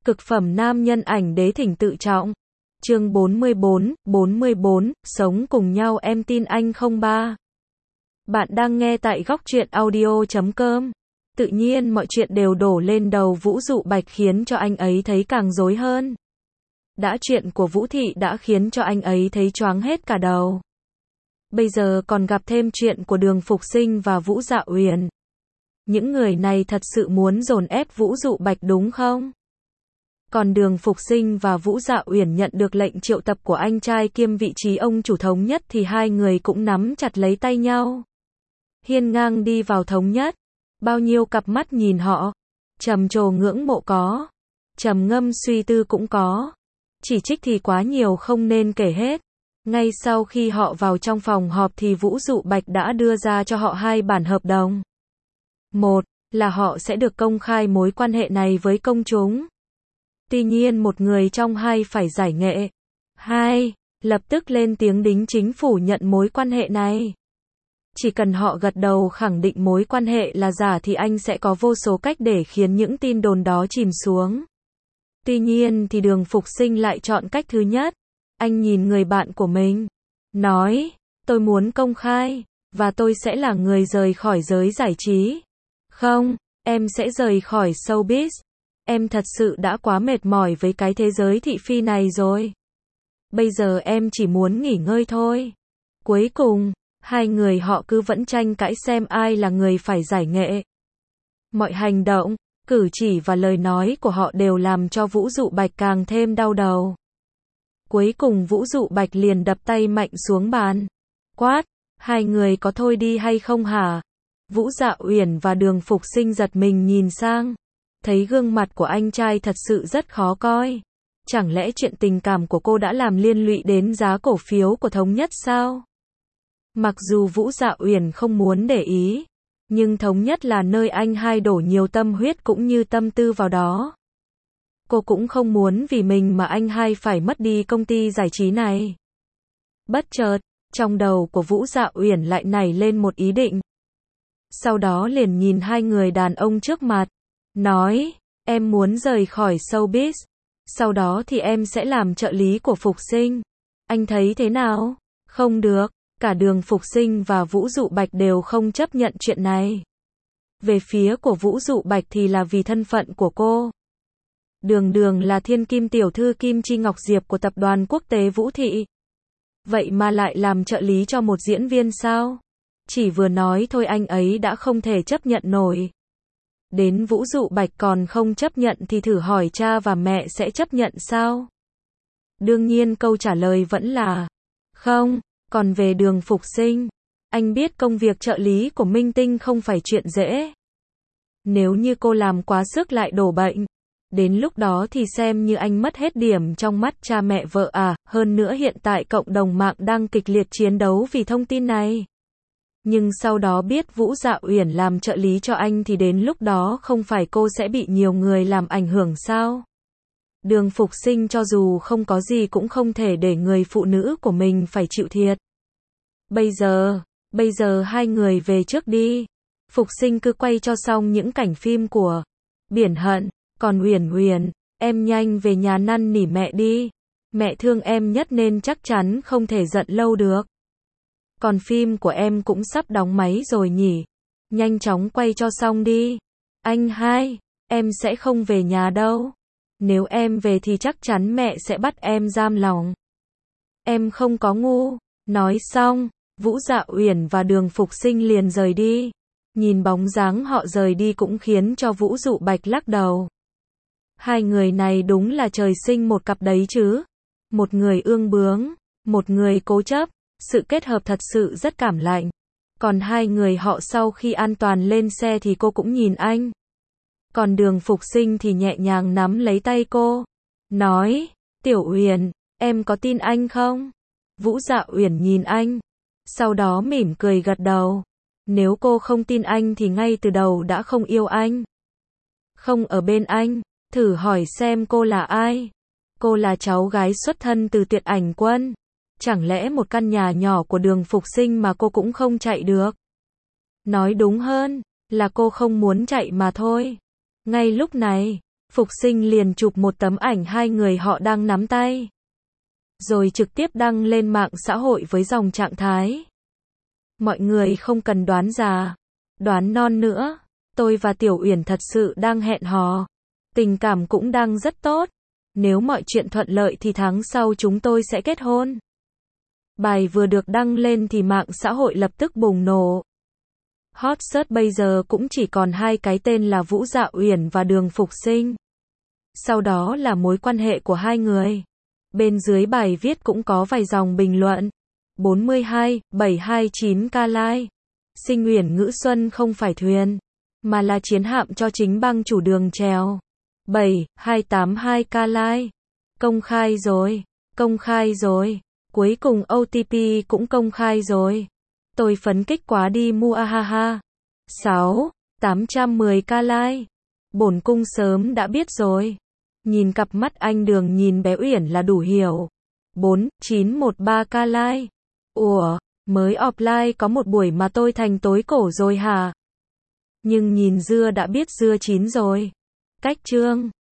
Cực phẩm nam nhân ảnh đế thỉnh tự trọng. Chương 44, sống cùng nhau em tin anh không ba. Bạn đang nghe tại góc truyện audio.com. Tự nhiên mọi chuyện đều đổ lên đầu Vũ Dụ Bạch khiến cho anh ấy thấy càng rối hơn. Đã chuyện của Vũ Thị đã khiến cho anh ấy thấy choáng hết cả đầu. Bây giờ còn gặp thêm chuyện của Đường Phục Sinh và Vũ Dạ Uyển. Những người này thật sự muốn dồn ép Vũ Dụ Bạch đúng không? Còn Đường Phục Sinh và Vũ Dạ Uyển nhận được lệnh triệu tập của anh trai kiêm vị trí ông chủ Thống Nhất thì hai người cũng nắm chặt lấy tay nhau. Hiên ngang đi vào Thống Nhất. Bao nhiêu cặp mắt nhìn họ. Trầm trồ ngưỡng mộ có. Trầm ngâm suy tư cũng có. Chỉ trích thì quá nhiều không nên kể hết. Ngay sau khi họ vào trong phòng họp thì Vũ Dụ Bạch đã đưa ra cho họ hai bản hợp đồng. Một là họ sẽ được công khai mối quan hệ này với công chúng. Tuy nhiên một người trong hai phải giải nghệ. Hai, lập tức lên tiếng đính chính phủ nhận mối quan hệ này. Chỉ cần họ gật đầu khẳng định mối quan hệ là giả thì anh sẽ có vô số cách để khiến những tin đồn đó chìm xuống. Tuy nhiên thì Đường Phục Sinh lại chọn cách thứ nhất. Anh nhìn người bạn của mình, nói, tôi muốn công khai, và tôi sẽ là người rời khỏi giới giải trí. Không, em sẽ rời khỏi showbiz. Em thật sự đã quá mệt mỏi với cái thế giới thị phi này rồi. Bây giờ em chỉ muốn nghỉ ngơi thôi. Cuối cùng, hai người họ cứ vẫn tranh cãi xem ai là người phải giải nghệ. Mọi hành động, cử chỉ và lời nói của họ đều làm cho Vũ Dụ Bạch càng thêm đau đầu. Cuối cùng Vũ Dụ Bạch liền đập tay mạnh xuống bàn. Quát, hai người có thôi đi hay không hả? Vũ Dạ Uyển và Đường Phục Sinh giật mình nhìn sang. Thấy gương mặt của anh trai thật sự rất khó coi. Chẳng lẽ chuyện tình cảm của cô đã làm liên lụy đến giá cổ phiếu của Thống Nhất sao? Mặc dù Vũ Dạ Uyển không muốn để ý, nhưng Thống Nhất là nơi anh hai đổ nhiều tâm huyết cũng như tâm tư vào đó. Cô cũng không muốn vì mình mà anh hai phải mất đi công ty giải trí này. Bất chợt, trong đầu của Vũ Dạ Uyển lại nảy lên một ý định. Sau đó liền nhìn hai người đàn ông trước mặt, nói, em muốn rời khỏi showbiz, sau đó thì em sẽ làm trợ lý của Phục Sinh. Anh thấy thế nào? Không được, cả Đường Phục Sinh và Vũ Dụ Bạch đều không chấp nhận chuyện này. Về phía của Vũ Dụ Bạch thì là vì thân phận của cô. Đường là thiên kim tiểu thư Kim Chi Ngọc Diệp của tập đoàn quốc tế Vũ Thị. Vậy mà lại làm trợ lý cho một diễn viên sao? Chỉ vừa nói thôi anh ấy đã không thể chấp nhận nổi. Đến Vũ Dụ Bạch còn không chấp nhận thì thử hỏi cha và mẹ sẽ chấp nhận sao? Đương nhiên câu trả lời vẫn là không. Còn về Đường Phục Sinh, anh biết công việc trợ lý của minh tinh không phải chuyện dễ. Nếu như cô làm quá sức lại đổ bệnh, đến lúc đó thì xem như anh mất hết điểm trong mắt cha mẹ vợ à. Hơn nữa hiện tại cộng đồng mạng đang kịch liệt chiến đấu vì thông tin này. Nhưng sau đó biết Vũ Dạ Uyển làm trợ lý cho anh thì đến lúc đó không phải cô sẽ bị nhiều người làm ảnh hưởng sao? Đường Phục Sinh cho dù không có gì cũng không thể để người phụ nữ của mình phải chịu thiệt. Bây giờ hai người về trước đi. Phục Sinh cứ quay cho xong những cảnh phim của Biển Hận. Còn Uyển, em nhanh về nhà năn nỉ mẹ đi. Mẹ thương em nhất nên chắc chắn không thể giận lâu được. Còn phim của em cũng sắp đóng máy rồi nhỉ. Nhanh chóng quay cho xong đi. Anh hai, em sẽ không về nhà đâu. Nếu em về thì chắc chắn mẹ sẽ bắt em giam lòng. Em không có ngu. Nói xong, Vũ Dạ Uyển và Đường Phục Sinh liền rời đi. Nhìn bóng dáng họ rời đi cũng khiến cho Vũ Dụ Bạch lắc đầu. Hai người này đúng là trời sinh một cặp đấy chứ. Một người ương bướng, một người cố chấp, sự kết hợp thật sự rất cảm lạnh. Còn hai người họ sau khi an toàn lên xe thì cô cũng nhìn anh. Còn Đường Phục Sinh thì nhẹ nhàng nắm lấy tay cô. Nói, Tiểu Uyển, em có tin anh không? Vũ Dạ Uyển nhìn anh. Sau đó mỉm cười gật đầu. Nếu cô không tin anh thì ngay từ đầu đã không yêu anh. Không ở bên anh. Thử hỏi xem cô là ai? Cô là cháu gái xuất thân từ Tuyệt Ảnh Quân. Chẳng lẽ một căn nhà nhỏ của Đường Phục Sinh mà cô cũng không chạy được? Nói đúng hơn, là cô không muốn chạy mà thôi. Ngay lúc này, Phục Sinh liền chụp một tấm ảnh hai người họ đang nắm tay. Rồi trực tiếp đăng lên mạng xã hội với dòng trạng thái. Mọi người không cần đoán già, đoán non nữa. Tôi và Tiểu Uyển thật sự đang hẹn hò. Tình cảm cũng đang rất tốt. Nếu mọi chuyện thuận lợi thì tháng sau chúng tôi sẽ kết hôn. Bài vừa được đăng lên thì mạng xã hội lập tức bùng nổ. Hot search bây giờ cũng chỉ còn hai cái tên là Vũ Dạ Uyển và Đường Phục Sinh. Sau đó là mối quan hệ của hai người. Bên dưới bài viết cũng có vài dòng bình luận. 42, 729k like. Sinh Uyển Ngữ Xuân không phải thuyền, mà là chiến hạm cho chính bang chủ Đường chèo. 7282k like. Công khai rồi, công khai rồi. Cuối cùng OTP cũng công khai rồi. Tôi phấn khích quá đi mua ahaha. 6, 810k like. Bổn cung sớm đã biết rồi. Nhìn cặp mắt anh Đường nhìn bé Uyển là đủ hiểu. 4, 913k like. Ủa, mới offline có một buổi mà tôi thành tối cổ rồi hả? Nhưng nhìn dưa đã biết dưa chín rồi. Cách chương